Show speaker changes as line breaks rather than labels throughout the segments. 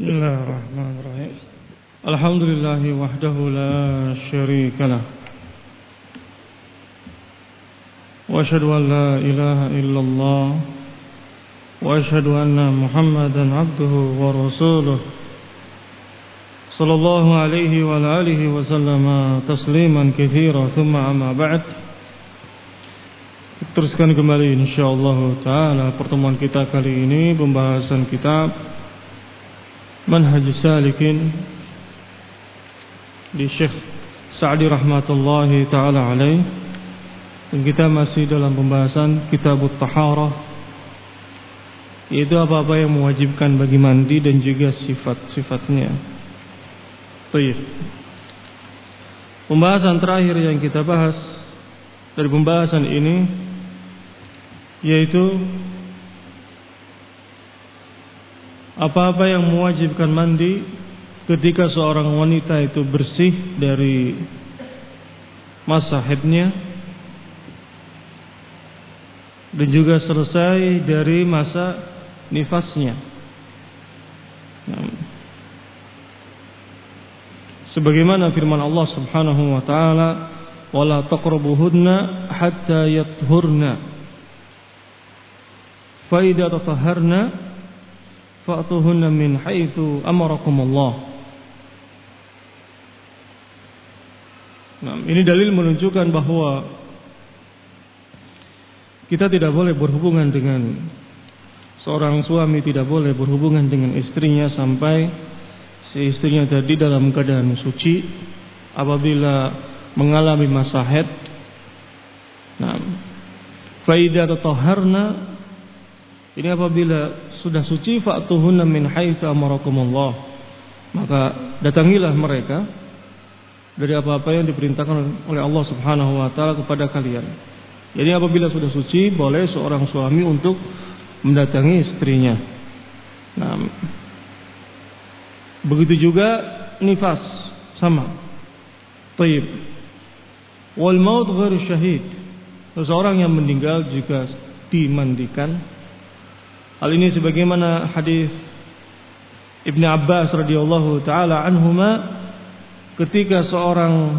Bismillahirrahmanirrahim. Alhamdulillahi wahdahu la syarika lah. Wa asyhadu an la ilaha illallah wa asyhadu anna Muhammadan abduhu wa rasuluh. Sallallahu alaihi wa alihi wa sallama tasliman katsira, thumma amma ba'd. Teruskan kembali insyaallah taala pertemuan kita kali ini pembahasan kitab Manhajus Salikin di Syekh Sa'di rahmatullahi taala alaih. Dan kita masih dalam pembahasan Kitabut Taharah, yaitu apa-apa yang mewajibkan bagi mandi dan juga sifat-sifatnya. Baik. Pembahasan terakhir yang kita bahas dari pembahasan ini yaitu apa-apa yang mewajibkan mandi ketika seorang wanita itu bersih dari masa haidnya dan juga selesai dari masa nifasnya. Sebagaimana firman Allah Subhanahu wa taala, "Wala taqrabuhunna hatta yathurna. Fa idza tatahharna fa'tuhunna min haitsu amarakumullah." Nah, ini dalil menunjukkan bahwa kita tidak boleh berhubungan dengan seorang suami, tidak boleh berhubungan dengan istrinya sampai si istrinya tadi dalam keadaan suci apabila mengalami masa haid. Nah, fa idza tatahharna, ini apabila sudah suci, fa'tuhunna min haitsu amarakumullah, maka datangilah mereka dari apa-apa yang diperintahkan oleh Allah Subhanahu wa taala kepada kalian. Jadi apabila sudah suci, boleh seorang suami untuk mendatangi istrinya. Nah, begitu juga nifas sama. Taib. Wal maut ghairu syahid. Seseorang yang meninggal juga dimandikan. Hal ini sebagaimana hadis Ibnu Abbas radhiyallahu taala anhuma, ketika seorang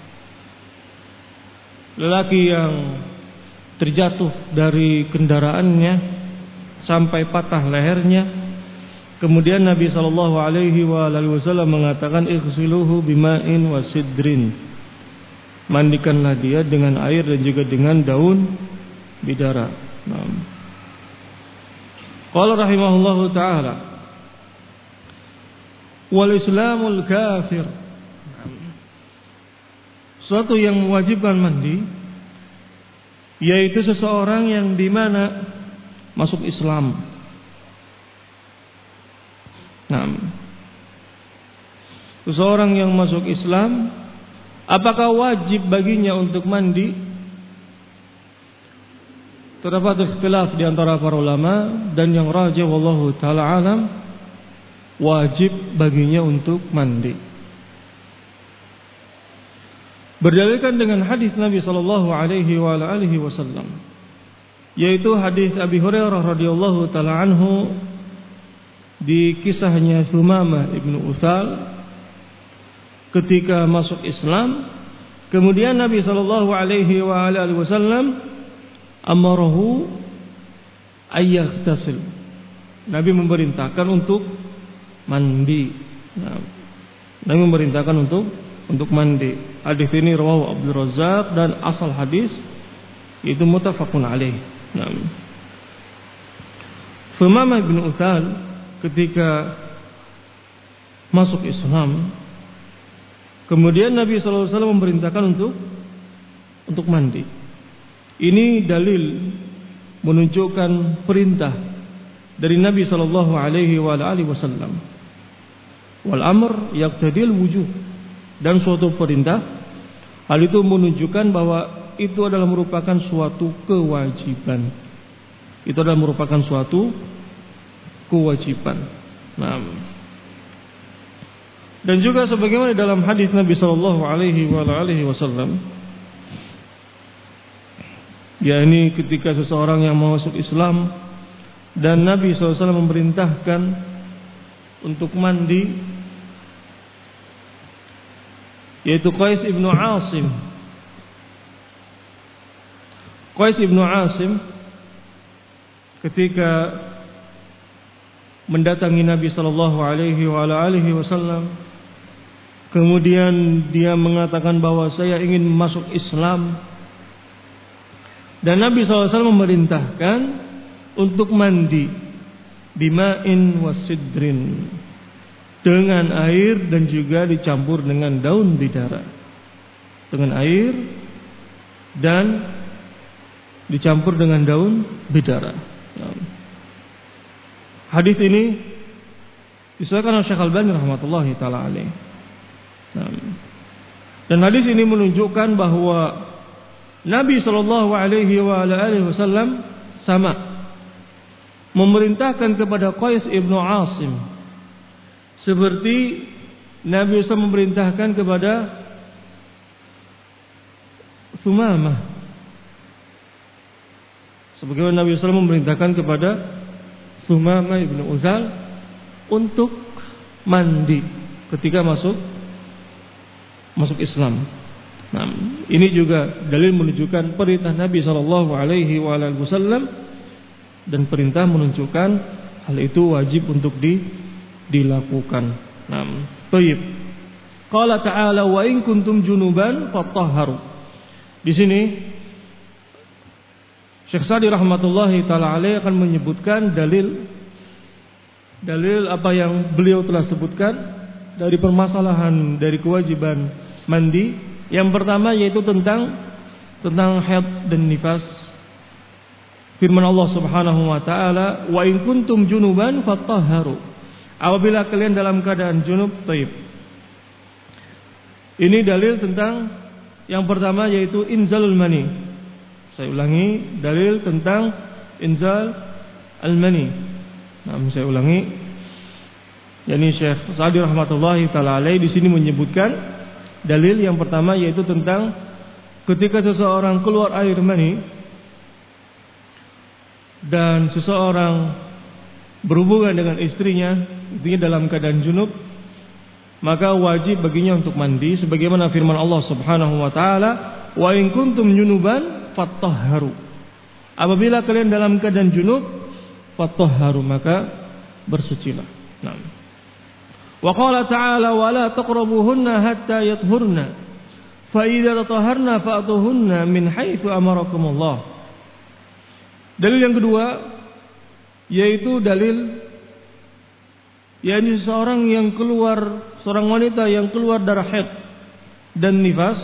lelaki yang terjatuh dari kendaraannya sampai patah lehernya, kemudian Nabi sallallahu alaihi wasallam mengatakan, "Ighsiluhu bima'in wa sidrin." Mandikanlah dia dengan air dan juga dengan daun bidara. Qala rahimahullahu ta'ala, wal islamul kafir. Suatu yang mewajibkan mandi yaitu seseorang yang dimana masuk Islam. Seseorang yang masuk Islam, apakah wajib baginya untuk mandi? Terdapat ikhtilaf di antara para ulama, dan yang rajih wallahu taala alam, wajib baginya untuk mandi. Berdalilkan dengan hadis Nabi sallallahu alaihi wasallam, yaitu hadis Abi Hurairah radhiyallahu taala anhu di kisahnya Sumamah ibnu Utsal ketika masuk Islam. Kemudian Nabi sallallahu alaihi wasallam amarahu ayyaghtasil. Nabi memerintahkan untuk mandi. Nabi memerintahkan untuk mandi. Hadis ini rawahu Abdul Razzaq dan asal hadis itu muttafaqun alaih. Sumamah bin Utsal ketika masuk Islam, kemudian Nabi sallallahu alaihi wasallam memerintahkan untuk mandi. Ini dalil menunjukkan perintah dari Nabi sallallahu alaihi wasallam. Wal amr yaqtadil wujub, dan suatu perintah, hal itu menunjukkan bahwa itu adalah merupakan suatu kewajiban. Itu adalah merupakan suatu kewajiban. Dan juga sebagaimana dalam hadis Nabi sallallahu alaihi wasallam, yakni ketika seseorang yang masuk Islam dan Nabi SAW memerintahkan untuk mandi, yaitu Qais ibnu Asim. Qais ibnu Asim ketika mendatangi Nabi sallallahu alaihi wasallam, kemudian dia mengatakan bahwa saya ingin masuk Islam, dan Nabi SAW memerintahkan untuk mandi bima'in wasidrin, dengan air dan juga dicampur dengan daun bidara. Dengan air dan dicampur dengan daun bidara. Hadis ini disahkan oleh Syekh Al-Albani rahmatullahi taala alaih. Dan hadis ini menunjukkan bahwa Nabi sallallahu alaihi wasallam sama memerintahkan kepada Qais ibnu Asim seperti Nabi SAW memerintahkan kepada Thumamah, sebagaimana Nabi SAW memerintahkan kepada Thumamah ibnu Uzal untuk mandi ketika masuk Islam. Nah, ini juga dalil menunjukkan perintah Nabi sallallahu alaihi wasallam, dan perintah menunjukkan hal itu wajib untuk dilakukan. Nah, baik. Qala ta'ala wa in kuntum junuban fatahharu. Di sini Syekh Sa'di rahmatullahi taala alaihi akan menyebutkan dalil apa yang beliau telah sebutkan dari permasalahan dari kewajiban mandi. Yang pertama yaitu tentang haid dan nifas. Firman Allah Subhanahu wa taala, "Wa in kuntum junuban fatahharu." Apabila kalian dalam keadaan junub, taib. Ini dalil tentang yang pertama yaitu inzalul mani. Saya ulangi, dalil tentang inzal al-mani. Saya ulangi. Yani Syekh Sa'di rahmatullahi taala alaihi di sini menyebutkan dalil yang pertama yaitu tentang ketika seseorang keluar air mani dan seseorang berhubungan dengan istrinya, intinya dalam keadaan junub, maka wajib baginya untuk mandi sebagaimana firman Allah Subhanahu wa taala, "Wa in kuntum junuban fatahharu." Apabila kalian dalam keadaan junub, fatahharu, maka bersucilah. Nah. Wa qala ta'ala wa la taqrabuhunna hatta yathurna fa idza tatahharna fa'tuhunna min haitsu amarakumullah. Dalil yang kedua yaitu dalil yakni seorang wanita yang keluar darah haid dan nifas,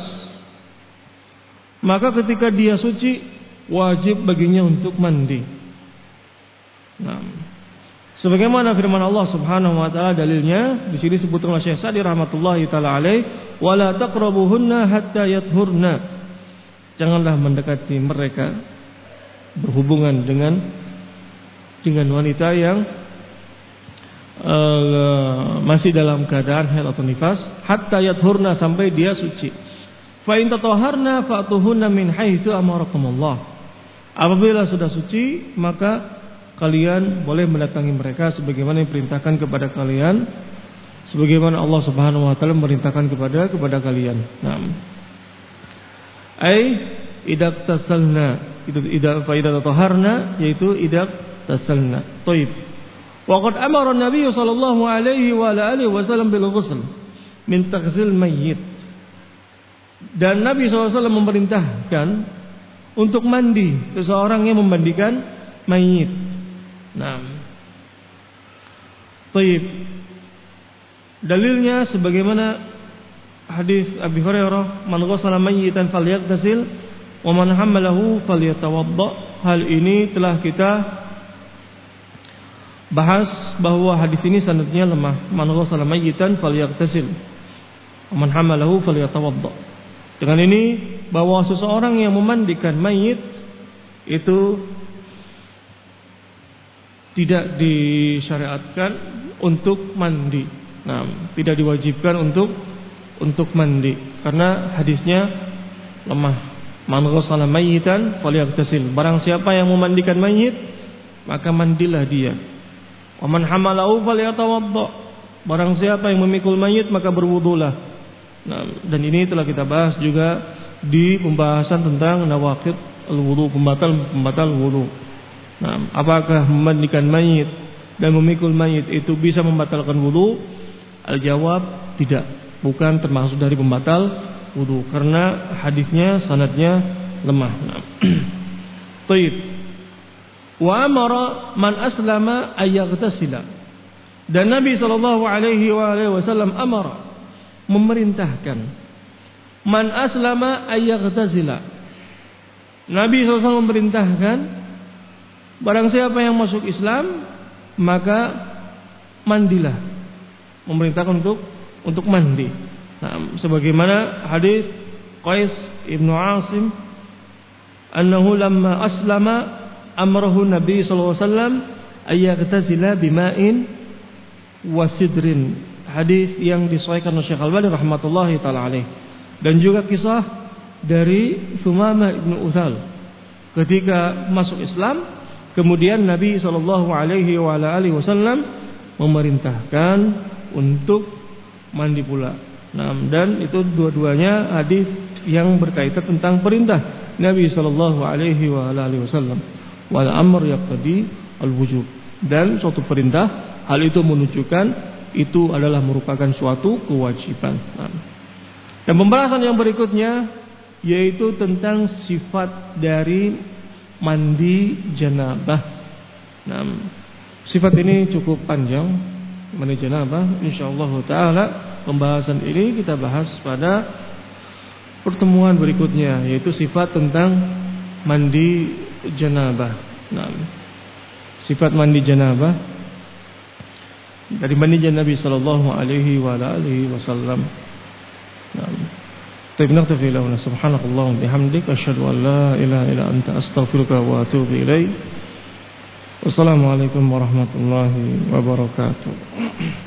maka ketika dia suci wajib baginya untuk mandi. Nah, sebagaimana firman Allah Subhanahu wa taala dalilnya di sini disebutkan oleh Syekh Sa'di rahmatullahi taala alaih, "Wala taqrabuhunna hatta yathurna." Janganlah mendekati mereka, berhubungan dengan wanita yang masih dalam keadaan haid atau nifas, hatta yathurna, sampai dia suci. Fa in tatahharna fa'tuhunna min haitsu amarakumullah. Apabila sudah suci, maka kalian boleh mendatangi mereka sebagaimana yang diperintahkan kepada kalian, sebagaimana Allah Subhanahu wa taala memerintahkan kepada kalian. Naam. Ai idak tasalna, itu idak fa idak taharna, yaitu idak tasalna. Taib. Wa qad amara an-nabiy sallallahu alaihi wa alihi wasallam bil ghusl min taghsil mayyit. Dan Nabi SAW memerintahkan untuk mandi seseorang yang memandikan mayit. Nah, taib. Dalilnya sebagaimana hadis Abi Hurairah, "Man ghassala mayyitan falyaghtasil wa man hamalahu falyatawadda." Hal ini telah kita bahas bahwa hadis ini sanadnya lemah. "Man ghassala mayyitan falyaghtasil wa man hamalahu falyatawadda." Dengan ini bahwa seseorang yang memandikan mayit itu tidak disyariatkan untuk mandi. Nah, tidak diwajibkan untuk mandi karena hadisnya lemah. Man ghassala mayyitan falyaghtasil. Barang siapa yang memandikan mayit, maka mandilah dia. Wa man hamalahu falyatawadda. Barang siapa yang memikul mayit maka berwudulah. Nah, dan ini telah kita bahas juga di pembahasan tentang nawaqid al-wudu, pembatal wudu. Nah, apakah memandikan mayit dan memikul mayit itu bisa membatalkan wudu? Al-jawab tidak, bukan termasuk dari pembatal wudu karena hadisnya sanadnya lemah. Nah. Baik. Wa amara man aslama ayaghtasila. Dan Nabi sallallahu alaihi wasallam amara, memerintahkan, man aslama ayaghtasila. Nabi SAW memerintahkan barang siapa yang masuk Islam maka mandilah. Memerintahkan untuk mandi. Nah, sebagaimana hadis Qais ibnu Asim, annahu lamma aslama amrahu Nabi sallallahu alaihi wasallam ayaghtasila bima'in wasidrin. Hadis yang disahihkan oleh Syekh Al-Albani rahmatullahi taala alaih. Dan juga kisah dari Sumamah ibnu Utsal ketika masuk Islam, kemudian Nabi sallallahu alaihi wasallam memerintahkan untuk mandi pula. Nah, dan itu dua-duanya hadis yang berkaitan tentang perintah Nabi sallallahu alaihi wasallam. Wal amr yaqtadi al-wujub. Dan suatu perintah, hal itu menunjukkan itu adalah merupakan suatu kewajiban. Nah, dan pembahasan yang berikutnya yaitu tentang sifat dari mandi janabah. Nah, sifat ini cukup panjang. Mandi janabah, insyaallah taala pembahasan ini kita bahas pada pertemuan berikutnya, yaitu sifat tentang mandi janabah. Nah, sifat mandi janabah dari mandi Nabi sallallahu alaihi wasallam. Nah, naktafi lahu subhanallahi wa bihamdika asyhadu an la ilaha illa anta astaghfiruka wa atubu ilaik. Wassalamualaikum warahmatullahi wabarakatuh.